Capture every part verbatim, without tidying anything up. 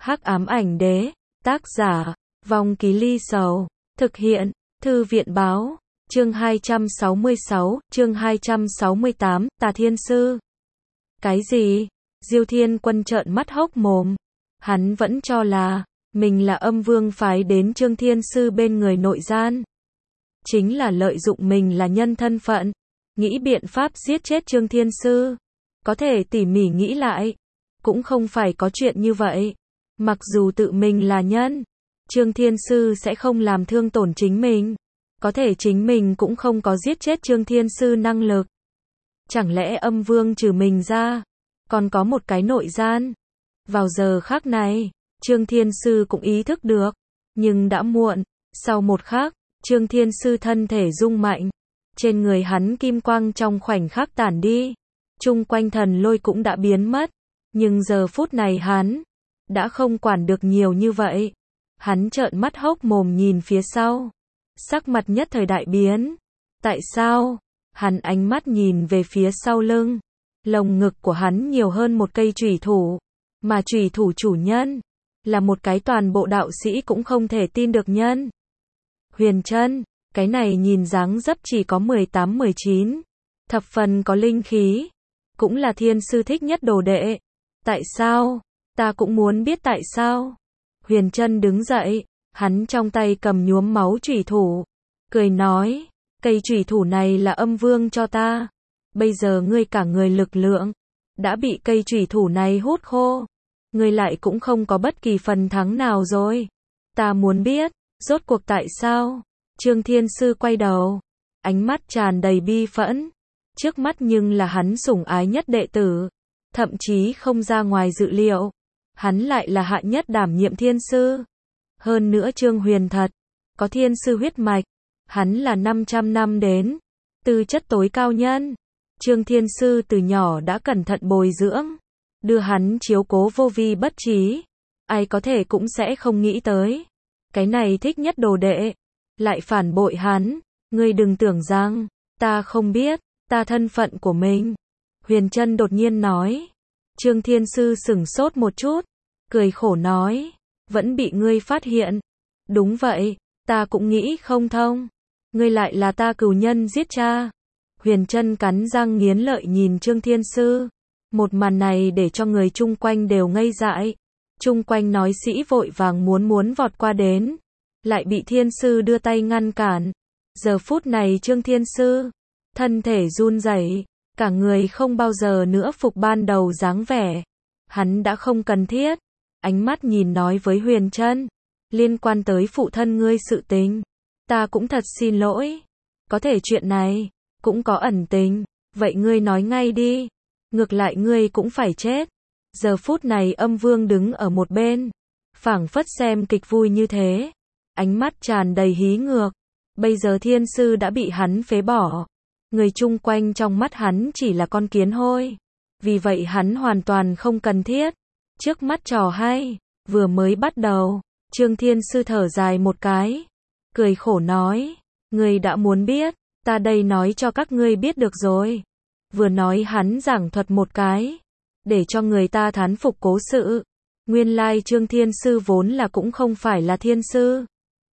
Hắc ám ảnh đế, tác giả, Vong Ký Ly Sầu, thực hiện, Thư viện báo, chương hai trăm sáu mươi sáu, chương hai trăm sáu mươi tám, Tà Thiên Sư. Cái gì? Diêu Thiên Quân trợn mắt hốc mồm. Hắn vẫn cho là, mình là âm vương phái đến Trương Thiên Sư bên người nội gian. Chính là lợi dụng mình là nhân thân phận, nghĩ biện pháp giết chết Trương Thiên Sư. Có thể tỉ mỉ nghĩ lại, cũng không phải có chuyện như vậy. Mặc dù tự mình là nhân, Trương Thiên Sư sẽ không làm thương tổn chính mình. Có thể chính mình cũng không có giết chết Trương Thiên Sư năng lực. Chẳng lẽ âm vương trừ mình ra, còn có một cái nội gian? Vào giờ khắc này, Trương Thiên Sư cũng ý thức được, nhưng đã muộn. Sau một khắc, Trương Thiên Sư thân thể rung mạnh, trên người hắn kim quang trong khoảnh khắc tản đi, chung quanh thần lôi cũng đã biến mất, nhưng giờ phút này hắn đã không quản được nhiều như vậy. Hắn trợn mắt hốc mồm nhìn phía sau, sắc mặt nhất thời đại biến. Tại sao? Hắn ánh mắt nhìn về phía sau lưng, lồng ngực của hắn nhiều hơn một cây chủy thủ, mà chủy thủ chủ nhân là một cái toàn bộ đạo sĩ cũng không thể tin được nhân. Huyền Trân, cái này nhìn dáng dấp chỉ có mười tám mười chín, thập phần có linh khí, cũng là Thiên Sư thích nhất đồ đệ. Tại sao? Ta cũng muốn biết tại sao. Huyền Trân đứng dậy, hắn trong tay cầm nhuốm máu chủy thủ, cười nói, cây chủy thủ này là âm vương cho ta. Bây giờ ngươi cả người lực lượng đã bị cây chủy thủ này hút khô, ngươi lại cũng không có bất kỳ phần thắng nào rồi. Ta muốn biết, rốt cuộc tại sao? Trương Thiên Sư quay đầu, ánh mắt tràn đầy bi phẫn. Trước mắt nhưng là hắn sủng ái nhất đệ tử, thậm chí không ra ngoài dự liệu, hắn lại là hạ nhất đảm nhiệm Thiên Sư. Hơn nữa Trương Huyền thật có Thiên Sư huyết mạch, hắn là năm trăm năm đến tư chất tối cao nhân. Trương Thiên Sư từ nhỏ đã cẩn thận bồi dưỡng, đưa hắn chiếu cố vô vi bất trí. Ai có thể cũng sẽ không nghĩ tới, cái này thích nhất đồ đệ lại phản bội hắn. Ngươi đừng tưởng rằng ta không biết ta thân phận của mình. Huyền Trân đột nhiên nói. Trương Thiên Sư sửng sốt một chút, cười khổ nói, vẫn bị ngươi phát hiện. Đúng vậy, ta cũng nghĩ không thông, ngươi lại là ta cừu nhân giết cha. Huyền Trân cắn răng nghiến lợi nhìn Trương Thiên Sư. Một màn này để cho người chung quanh đều ngây dại. Chung quanh nói sĩ vội vàng muốn muốn vọt qua đến, lại bị Thiên Sư đưa tay ngăn cản. Giờ phút này Trương Thiên Sư thân thể run rẩy, cả người không bao giờ nữa phục ban đầu dáng vẻ. Hắn đã không cần thiết. Ánh mắt nhìn nói với Huyền Trân, liên quan tới phụ thân ngươi sự tình, ta cũng thật xin lỗi. Có thể chuyện này cũng có ẩn tình, vậy ngươi nói ngay đi, ngược lại ngươi cũng phải chết. Giờ phút này âm vương đứng ở một bên, phảng phất xem kịch vui như thế, ánh mắt tràn đầy hí ngược. Bây giờ Thiên Sư đã bị hắn phế bỏ, người chung quanh trong mắt hắn chỉ là con kiến hôi, vì vậy hắn hoàn toàn không cần thiết. Trước mắt trò hay vừa mới bắt đầu. Trương Thiên Sư thở dài một cái, cười khổ nói, ngươi đã muốn biết, ta đây nói cho các ngươi biết được rồi. Vừa nói hắn giảng thuật một cái, để cho người ta thán phục cố sự. Nguyên lai Trương Thiên Sư vốn là cũng không phải là Thiên Sư,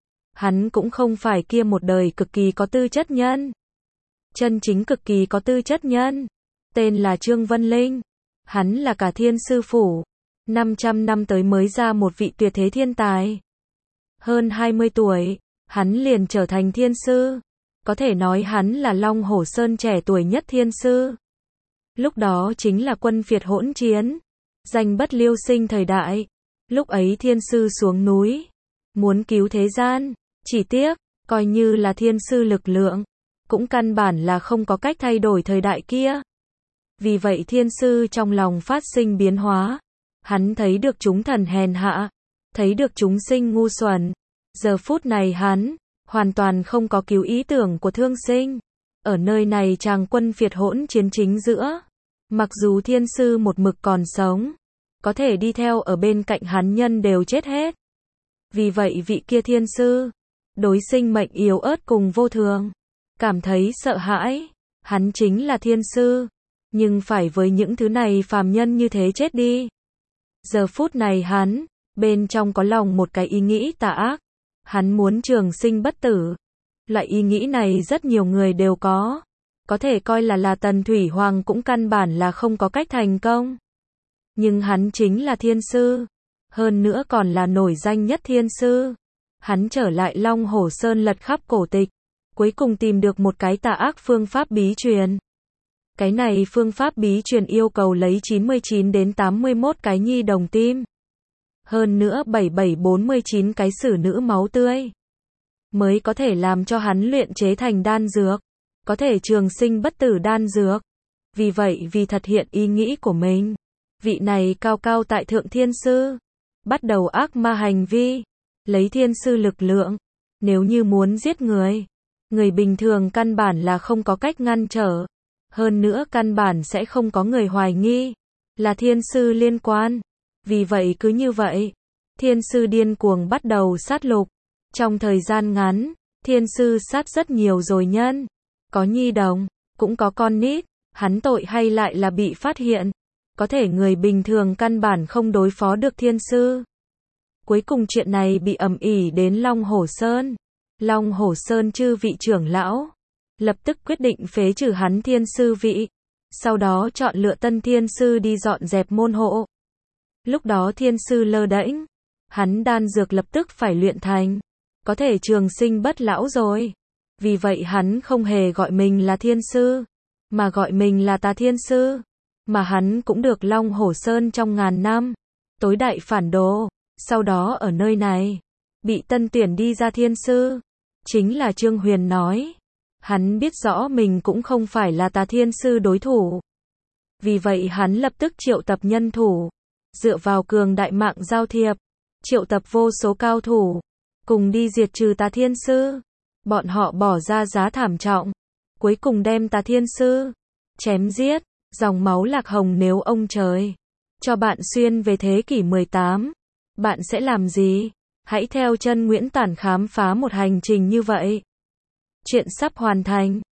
hắn cũng không phải kia một đời cực kỳ có tư chất nhân. Chân chính cực kỳ có tư chất nhân, tên là Trương Vân Linh. Hắn là cả Thiên Sư phủ năm trăm năm tới mới ra một vị tuyệt thế thiên tài. Hơn hai mươi tuổi, hắn liền trở thành Thiên Sư. Có thể nói hắn là Long Hổ Sơn trẻ tuổi nhất Thiên Sư. Lúc đó chính là quân phiệt hỗn chiến, danh bất liêu sinh thời đại. Lúc ấy Thiên Sư xuống núi, muốn cứu thế gian. Chỉ tiếc, coi như là Thiên Sư lực lượng, cũng căn bản là không có cách thay đổi thời đại kia. Vì vậy Thiên Sư trong lòng phát sinh biến hóa. Hắn thấy được chúng thần hèn hạ, thấy được chúng sinh ngu xuẩn. Giờ phút này hắn hoàn toàn không có cứu ý tưởng của thương sinh. Ở nơi này chàng quân phiệt hỗn chiến chính giữa, mặc dù Thiên Sư một mực còn sống, có thể đi theo ở bên cạnh hắn nhân đều chết hết. Vì vậy vị kia Thiên Sư đối sinh mệnh yếu ớt cùng vô thường cảm thấy sợ hãi. Hắn chính là Thiên Sư, nhưng phải với những thứ này phàm nhân như thế chết đi. Giờ phút này hắn Bên trong có lòng một cái ý nghĩ tà ác. Hắn muốn trường sinh bất tử. Loại ý nghĩ này rất nhiều người đều có. Có thể coi là là Tần Thủy Hoàng cũng căn bản là không có cách thành công. Nhưng hắn chính là thiên sư. Hơn nữa còn là nổi danh nhất thiên sư. Hắn trở lại Long Hổ Sơn lật khắp cổ tịch. Cuối cùng tìm được một cái tà ác phương pháp bí truyền. Cái này phương pháp bí truyền yêu cầu lấy chín mươi chín đến tám mươi mốt cái nhi đồng tim. Hơn nữa bảy bảy bốn mươi chín cái xử nữ máu tươi. Mới có thể làm cho hắn luyện chế thành đan dược. Có thể trường sinh bất tử đan dược. Vì vậy vì thực hiện ý nghĩ của mình. Vị này cao cao tại thượng thiên sư. Bắt đầu ác ma hành vi. Lấy thiên sư lực lượng. Nếu như muốn giết người. Người bình thường căn bản là không có cách ngăn trở. Hơn nữa căn bản sẽ không có người hoài nghi. Là thiên sư liên quan. Vì vậy cứ như vậy. Thiên sư điên cuồng bắt đầu sát lục. Trong thời gian ngắn. Thiên sư sát rất nhiều rồi nhân. Có nhi đồng. Cũng có con nít. Hắn tội hay lại là bị phát hiện. Có thể người bình thường căn bản không đối phó được thiên sư. Cuối cùng chuyện này bị ầm ĩ đến Long Hổ Sơn. Long Hổ Sơn chư vị trưởng lão. Lập tức quyết định phế trừ hắn thiên sư vị. Sau đó chọn lựa tân thiên sư đi dọn dẹp môn hộ. Lúc đó thiên sư lơ đễnh. Hắn đan dược lập tức phải luyện thành. Có thể trường sinh bất lão rồi. Vì vậy hắn không hề gọi mình là thiên sư. Mà gọi mình là tà thiên sư. Mà hắn cũng được Long Hổ Sơn trong ngàn năm. Tối đại phản đồ. Sau đó ở nơi này. Bị tân tuyển đi ra thiên sư. Chính là Trương Huyền nói. Hắn biết rõ mình cũng không phải là tà thiên sư đối thủ. Vì vậy hắn lập tức triệu tập nhân thủ. Dựa vào cường đại mạng giao thiệp. Triệu tập vô số cao thủ. Cùng đi diệt trừ tà thiên sư. Bọn họ bỏ ra giá thảm trọng. Cuối cùng đem tà thiên sư. Chém giết. Dòng máu lạc hồng nếu ông trời. Cho bạn xuyên về thế kỷ mười tám. Bạn sẽ làm gì? Hãy theo chân Nguyễn Tản khám phá một hành trình như vậy. Chuyện sắp hoàn thành.